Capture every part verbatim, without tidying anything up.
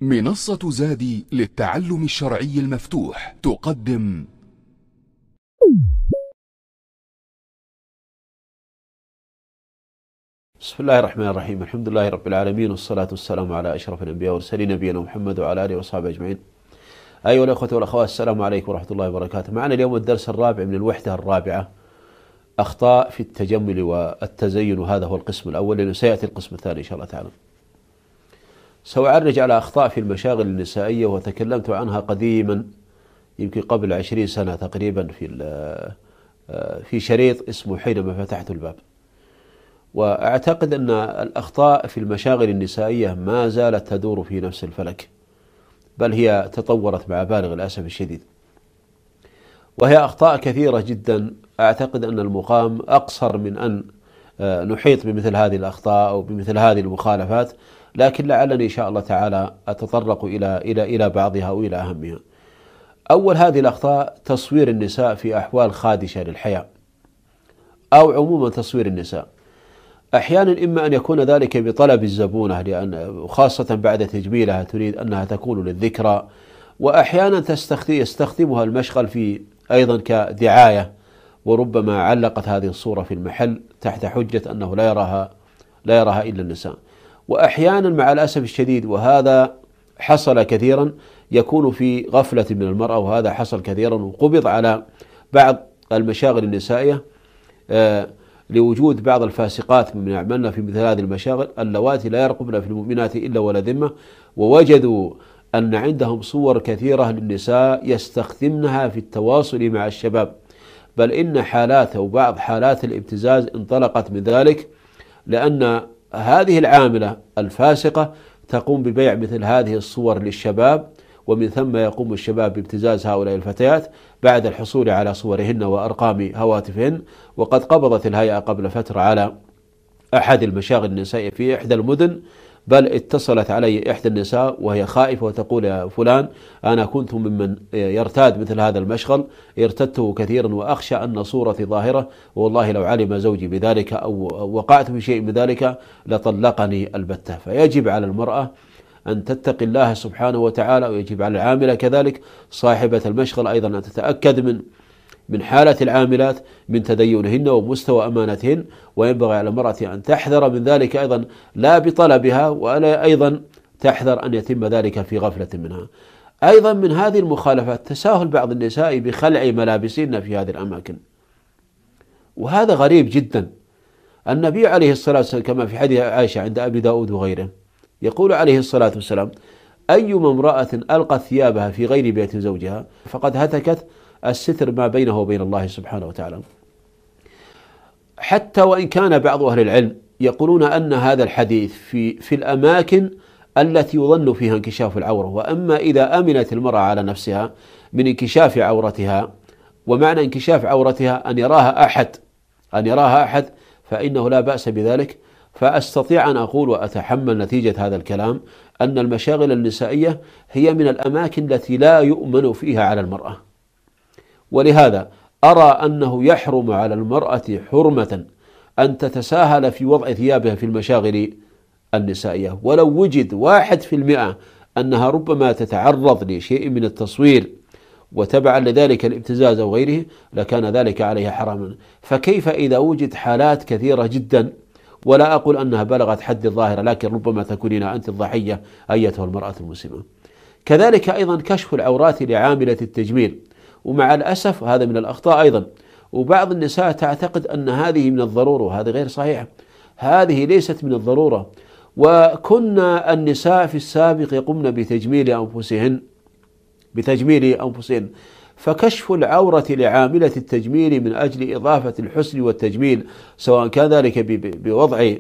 منصة زادي للتعلم الشرعي المفتوح تقدم بسم الله الرحمن الرحيم. الحمد لله رب العالمين، والصلاة والسلام على أشرف الأنبياء والمرسلين نبينا محمد وعلى آله وصحبه أجمعين. أيها الأخوة والأخوات، السلام عليكم ورحمة الله وبركاته. معنا اليوم الدرس الرابع من الوحدة الرابعة، أخطاء في التجمل والتزين، وهذا هو القسم الأول، لأنه سيأتي القسم الثاني إن شاء الله تعالى. سأعرج على أخطاء في المشاغل النسائية، وتكلمت عنها قديما يمكن قبل عشرين سنة تقريبا في في شريط اسمه حينما فتحت الباب. وأعتقد أن الأخطاء في المشاغل النسائية ما زالت تدور في نفس الفلك، بل هي تطورت مع بالغ الأسف الشديد، وهي أخطاء كثيرة جدا. أعتقد أن المقام أقصر من أن نحيط بمثل هذه الأخطاء أو بمثل هذه المخالفات، لكن لعلني إن شاء الله تعالى أتطرق إلى إلى إلى بعضها وإلى أهمها. أول هذه الأخطاء تصوير النساء في أحوال خادشة للحياة، أو عموما تصوير النساء. أحيانا إما أن يكون ذلك بطلب الزبونة، لأن خاصة بعد تجميلها تريد أنها تكون للذكرى، وأحيانا يستخدمها المشغل في أيضا كدعاية، وربما علقت هذه الصورة في المحل تحت حجة أنه لا يراها لا يراها إلا النساء. وأحيانا مع الأسف الشديد، وهذا حصل كثيرا، يكون في غفلة من المرأة، وهذا حصل كثيرا وقبض على بعض المشاغل النسائية آه لوجود بعض الفاسقات من يعملن في مثل هذه المشاغل، اللواتي لا يرقبن في المؤمنات إلا ولا ذمة، ووجدوا أن عندهم صور كثيرة للنساء يستخدمنها في التواصل مع الشباب، بل إن حالات أو بعض حالات الابتزاز انطلقت من ذلك، لأن هذه العاملة الفاسقة تقوم ببيع مثل هذه الصور للشباب، ومن ثم يقوم الشباب بابتزاز هؤلاء الفتيات بعد الحصول على صورهن وأرقام هواتفهن. وقد قبضت الهيئة قبل فترة على أحد المشاغل النسائية في إحدى المدن، بل اتصلت علي إحدى النساء وهي خائفة وتقول: يا فلان، أنا كنت ممن يرتاد مثل هذا المشغل، ارتدته كثيرا وأخشى أن صورتي ظاهرة، والله لو علم زوجي بذلك أو وقعت في شيء من ذلك لطلقني البتة. فيجب على المرأة أن تتقي الله سبحانه وتعالى، ويجب على العاملة كذلك صاحبة المشغل أيضا أن تتأكد من من حالة العاملات، من تدينهن ومستوى أمانتهن، وينبغي على المرأة أن تحذر من ذلك أيضا، لا بطلبها، ولا أيضا تحذر أن يتم ذلك في غفلة منها. أيضا من هذه المخالفات تساهل بعض النساء بخلع ملابسهن في هذه الأماكن، وهذا غريب جدا. النبي عليه الصلاة والسلام كما في حديث عائشة عند أبي داود وغيره يقول عليه الصلاة والسلام: أيما امرأة ألقت ثيابها في غير بيت زوجها فقد هتكت الستر ما بينه وبين الله سبحانه وتعالى. حتى وإن كان بعض أهل العلم يقولون أن هذا الحديث في في الأماكن التي يظن فيها انكشاف العورة، وأما إذا أمنت المرأة على نفسها من انكشاف عورتها، ومعنى انكشاف عورتها أن يراها أحد أن يراها أحد فإنه لا بأس بذلك. فأستطيع أن أقول وأتحمل نتيجة هذا الكلام أن المشاغل النسائية هي من الأماكن التي لا يؤمن فيها على المرأة، ولهذا أرى أنه يحرم على المرأة حرمة أن تتساهل في وضع ثيابها في المشاغل النسائية، ولو وجد واحد في المئة أنها ربما تتعرض لشيء من التصوير وتبعا لذلك الابتزاز أو غيره لكان ذلك عليها حراما. فكيف إذا وجد حالات كثيرة جدا، ولا أقول أنها بلغت حد الظاهرة، لكن ربما تكونين أنت الضحية أيتها المرأة المسلمة. كذلك أيضا كشف العورات لعاملة التجميل، ومع الأسف هذا من الأخطاء أيضا. وبعض النساء تعتقد أن هذه من الضرورة، وهذا غير صحيح، هذه ليست من الضرورة. وكنا النساء في السابق يقومن بتجميل أنفسهن بتجميل أنفسهن فكشف العورة لعاملة التجميل من أجل إضافة الحسن والتجميل، سواء كان ذلك بوضع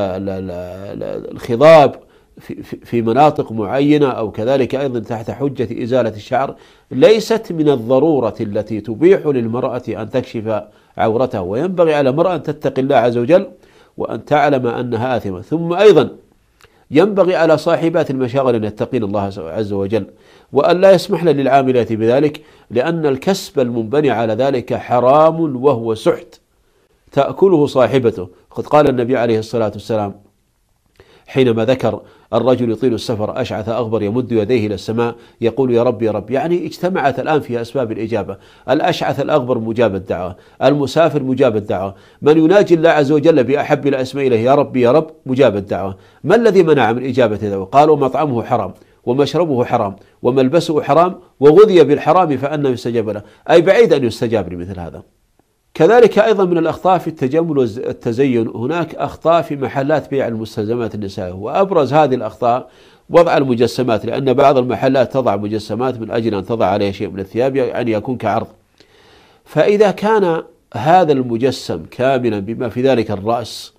الخضاب في مناطق معينة أو كذلك أيضا تحت حجة إزالة الشعر، ليست من الضرورة التي تبيح للمرأة أن تكشف عورتها. وينبغي على المرأة أن تتقي الله عز وجل وأن تعلم أنها آثمة. ثم أيضا ينبغي على صاحبات المشاغل أن يتقين الله عز وجل، وأن لا يسمحن للعاملات بذلك، لأن الكسب المنبني على ذلك حرام وهو سحت تأكله صاحبته. قد قال النبي عليه الصلاة والسلام: حينما ذكر الرجل يطيل السفر أشعث أغبر يمد يديه إلى السماء يقول يا رب يا رب، يعني اجتمعت الآن في أسباب الإجابة. الأشعث الأغبر مجاب الدعوة، المسافر مجاب الدعوة، من يناجي الله عز وجل بأحب الأسماء إليه يا رب يا رب مجاب الدعوة. ما الذي منع من إجابة الدعوة؟ قالوا مطعمه حرام ومشربه حرام وملبسه حرام وغذي بالحرام فأنه يستجاب له، أي بعيد أن يستجاب لمثل هذا. كذلك أيضا من الأخطاء في التجمل والتزين، هناك أخطاء في محلات بيع المستلزمات النسائية، وأبرز هذه الأخطاء وضع المجسمات، لأن بعض المحلات تضع مجسمات من أجل أن تضع عليها شيء من الثياب يعني يكون كعرض. فإذا كان هذا المجسم كاملا بما في ذلك الرأس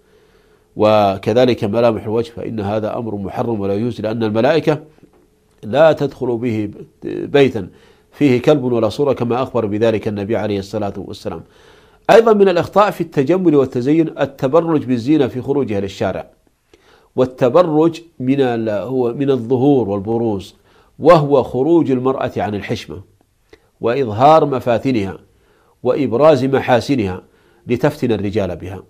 وكذلك ملامح الوجه فإن هذا أمر محرم ولا يجوز، لأن الملائكة لا تدخل به بيتا فيه كلب ولا صورة كما أخبر بذلك النبي عليه الصلاة والسلام. أيضا من الأخطاء في التجمل والتزين التبرج بالزينة في خروجها للشارع، والتبرج من هو من الظهور والبروز، وهو خروج المرأة عن الحشمة وإظهار مفاتنها وإبراز محاسنها لتفتن الرجال بها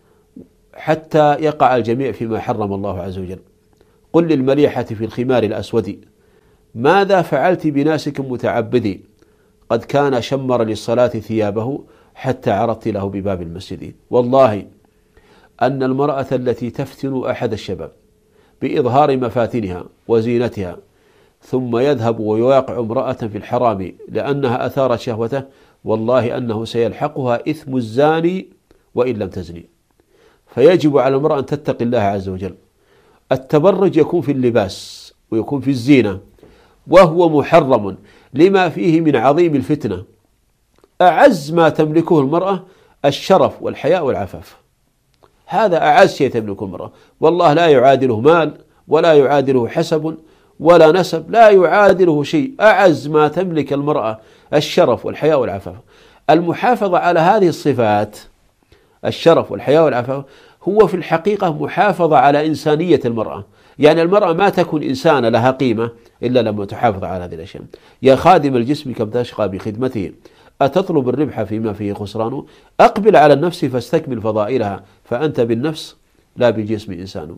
حتى يقع الجميع فيما حرم الله عز وجل. قل للمليحة في الخمار الأسود ماذا فعلت بناسك متعبدي، قد كان شمر للصلاة ثيابه حتى عرضت له بباب المسجد. والله أن المرأة التي تفتن أحد الشباب بإظهار مفاتنها وزينتها ثم يذهب ويواقع امرأة في الحرام لأنها أثارت شهوته، والله أنه سيلحقها إثم الزاني وإن لم تزني. فيجب على المرأة أن تتقي الله عز وجل. التبرج يكون في اللباس ويكون في الزينة، وهو محرم لما فيه من عظيم الفتنة. أعز ما تملكه المرأة الشرف والحياء والعفاف، هذا أعز شيء تملكه المرأة، والله لا يعادله مال ولا يعادله حسب ولا نسب، لا يعادله شيء. أعز ما تملك المرأة الشرف والحياء والعفاف. المحافظة على هذه الصفات الشرف والحياء والعفاف هو في الحقيقة محافظة على إنسانية المرأة، يعني المرأة ما تكون إنسانة لها قيمة إلا لما تحافظ على هذه الأشياء. يا خادم الجسم كم تشقى بخدمته، أتطلب الربح فيما فيه خسران، أقبل على النفس فاستكمل فضائلها، فأنت بالنفس لا بالجسم إنسان.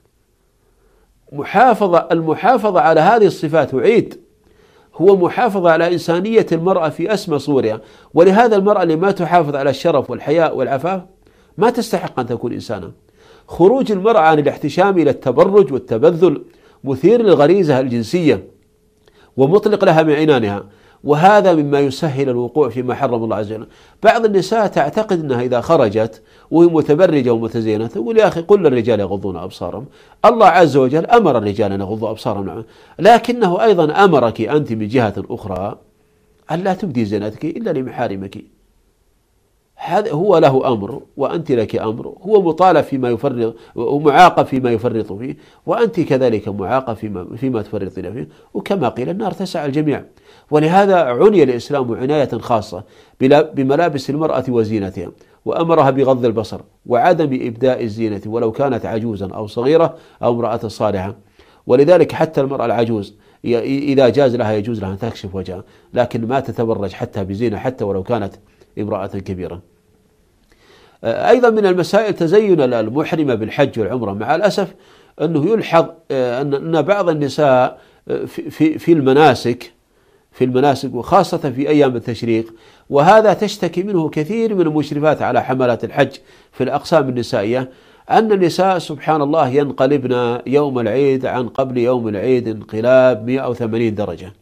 محافظة المحافظة على هذه الصفات وعيد هو محافظة على إنسانية المرأة في أسمى صورها. ولهذا المرأة اللي ما تحافظ على الشرف والحياء والعفاف ما تستحق أن تكون إنسانا. خروج المرأة عن الاحتشام إلى التبرج والتبذل مثير للغريزة الجنسية ومطلق لها من عنانها، وهذا مما يسهل الوقوع فيما حرم الله عز وجل. بعض النساء تعتقد أنها إذا خرجت وهي متبرجة ومتزينة تقول يا أخي قل للرجال يغضون أبصارهم، الله عز وجل أمر الرجال أن يغضوا أبصارهم، لكنه أيضا أمرك أنت من جهة أخرى أن لا تبدي زينتك إلا لمحارمك. هذا هو له أمر وأنت لك أمر، هو مطالب فيما يفرط ومعاقب فيما يفرط فيه، وأنت كذلك معاقب فيما, فيما تفرطين فيه. وكما قيل النار تسع الجميع. ولهذا عني الإسلام عناية خاصة بملابس المرأة وزينتها، وأمرها بغض البصر وعدم إبداء الزينة ولو كانت عجوزا أو صغيرة أو امرأة صالحة. ولذلك حتى المرأة العجوز إذا جاز لها يجوز لها أن تكشف وجهها، لكن ما تتبرج حتى بزينة حتى ولو كانت امرأة كبيرة. أيضا من المسائل تزين المحرمة بالحج والعمرة. مع الأسف أنه يلحظ أن بعض النساء في في المناسك في المناسك وخاصة في أيام التشريق، وهذا تشتكي منه كثير من المشرفات على حملات الحج في الأقسام النسائية، أن النساء سبحان الله ينقلبن يوم العيد عن قبل يوم العيد انقلاب مئة وثمانين درجة.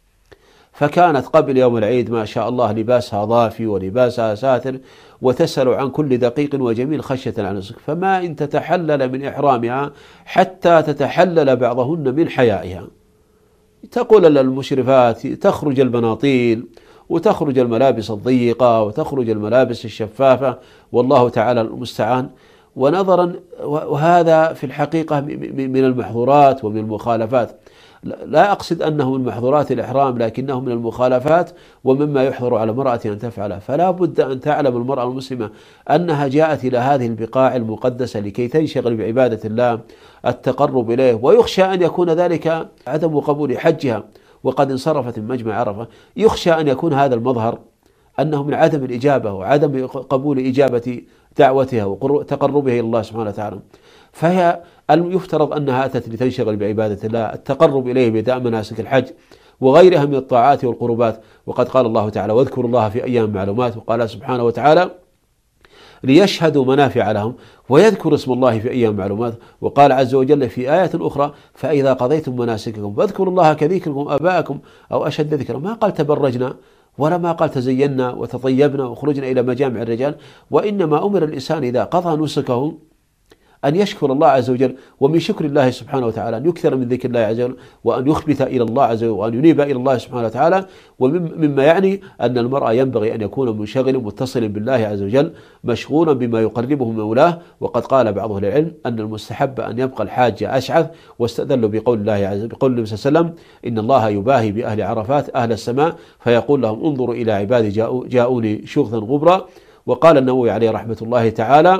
فكانت قبل يوم العيد ما شاء الله لباسها ضافي ولباسها ساتر، وتسأل عن كل دقيق وجميل خشية عن النسك، فما إن تتحلل من إحرامها حتى تتحلل بعضهن من حيائها. تقول للمشرفات تخرج البناطيل وتخرج الملابس الضيقة وتخرج الملابس الشفافة، والله تعالى المستعان. ونظرا وهذا في الحقيقة من المحظورات ومن المخالفات، لا أقصد أنه من محظورات الإحرام لكنه من المخالفات ومما يحظر على المرأة أن تفعله. فلا بد أن تعلم المرأة المسلمة أنها جاءت إلى هذه البقاع المقدسة لكي تنشغل بعبادة الله التقرب إليه، ويخشى أن يكون ذلك عدم قبول حجها وقد انصرفت من مجمع عرفة. يخشى أن يكون هذا المظهر أنه من عدم الإجابة وعدم قبول إجابة دعوتها وتقربها إلى الله سبحانه وتعالى، فهي يفترض أنها أتت لتنشغل بعبادة الله، التقرب إليه بأداء مناسك الحج وغيرها من الطاعات والقربات. وقد قال الله تعالى: واذكروا الله في أيام معلومات، وقال سبحانه وتعالى: ليشهدوا منافع لهم ويذكر اسم الله في أيام معلومات. وقال عز وجل في آيات أخرى: فإذا قضيتم مناسككم فاذكروا الله كذكركم آباءكم أو أشد ذكرا. ما قال تبرجنا ولا ما قال تزينا وتطيبنا وخرجنا إلى مجامع الرجال، وإنما أمر الإنسان إذا قضى نسكه أن يشكر الله عز وجل، ومن شكر الله سبحانه وتعالى أن يكثر من ذكر الله عز وجل، وأن يخبت إلى الله عز وجل، وأن ينيب إلى الله سبحانه وتعالى. ومما يعني أن المرأة ينبغي أن يكون منشغلا متصلا بالله عز وجل مشغولا بما يقربه من مولاه. وقد قال بعض أهل العلم أن المستحب أن يبقى الحاج أشعث، واستدلوا بقول الله عز وجل بقول النبي صلى الله عليه وسلم: إن الله يباهي بأهل عرفات أهل السماء فيقول لهم: انظروا إلى عبادي جاءوني شغثا غبرا. وقال النووي عليه رحمة الله تعالى: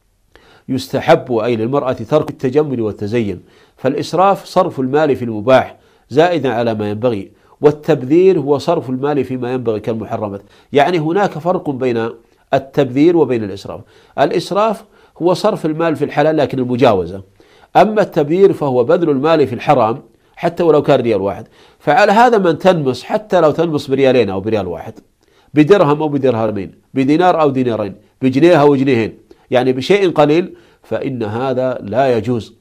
يستحب أي للمرأة ترك التجمل والتزين، فالإسراف صرف المال في المباح زائدا على ما ينبغي، والتبذير هو صرف المال فيما ينبغي كالمحرمات. يعني هناك فرق بين التبذير وبين الإسراف. الإسراف هو صرف المال في الحلال لكن المجاوزة، أما التبذير فهو بذل المال في الحرام حتى ولو كان ريال واحد. فعلى هذا من تنمص حتى لو تنمص بريالين أو بريال واحد، بدرهم أو بدرهمين، بدينار أو دينارين، بجنيه أو جنيهين، يعني بشيء قليل، فإن هذا لا يجوز.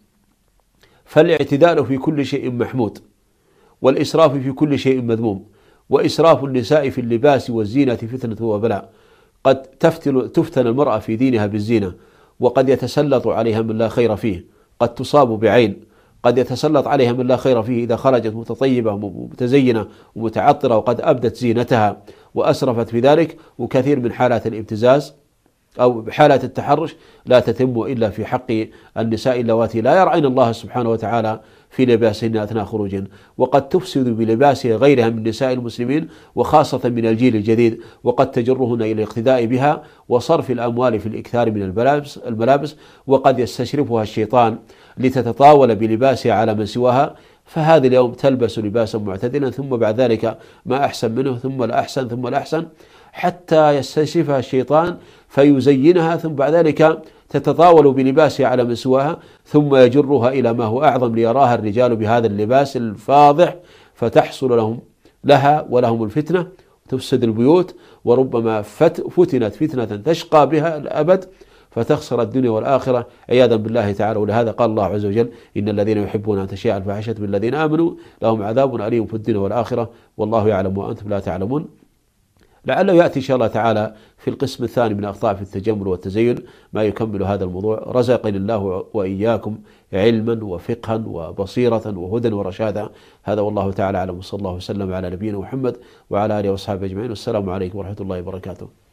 فالاعتدال في كل شيء محمود، والإسراف في كل شيء مذموم. وإسراف النساء في اللباس والزينة فتنة وبلاء، قد تفتن, تفتن المرأة في دينها بالزينة، وقد يتسلط عليها من لا خير فيه، قد تصاب بعين، قد يتسلط عليها من لا خير فيه إذا خرجت متطيبة متزينة ومتعطرة وقد أبدت زينتها وأسرفت في ذلك. وكثير من حالات الابتزاز أو حالات التحرش لا تتم إلا في حق النساء اللواتي لا يرعين الله سبحانه وتعالى في لباسهن أثناء خروجهن، وقد تفسد بلباس غيرها من نساء المسلمين وخاصة من الجيل الجديد، وقد تجرهن إلى الاقتداء بها وصرف الأموال في الإكثار من الملابس, الملابس وقد يستشرفها الشيطان لتتطاول بلباسها على من سواها. فهذه اليوم تلبس لباسا معتدلا، ثم بعد ذلك ما أحسن منه، ثم الأحسن، ثم الأحسن، حتى يستشرفها الشيطان فيزينها، ثم بعد ذلك تتطاول بلباسها على من سواها، ثم يجرها إلى ما هو أعظم ليراها الرجال بهذا اللباس الفاضح، فتحصل لهم لها ولهم الفتنة، تفسد البيوت، وربما فتنت فتنة تشقى بها الأبد، فتخسر الدنيا والآخرة عياذا بالله تعالى. ولهذا قال الله عز وجل: إن الذين يحبون أن تشيع الفاحشة بالذين آمنوا لهم عذاب أليم في الدنيا والآخرة والله يعلم وأنتم لا تعلمون. لعله يأتي إن شاء الله تعالى في القسم الثاني من أخطاء في التجمل والتزين ما يكمل هذا الموضوع. رزقني الله وإياكم علما وفقها وبصيرة وهدى ورشادا. هذا والله تعالى أعلم، وصلى الله وسلم على نبينا محمد وعلى آله وصحبه أجمعين، والسلام عليكم ورحمة الله وبركاته.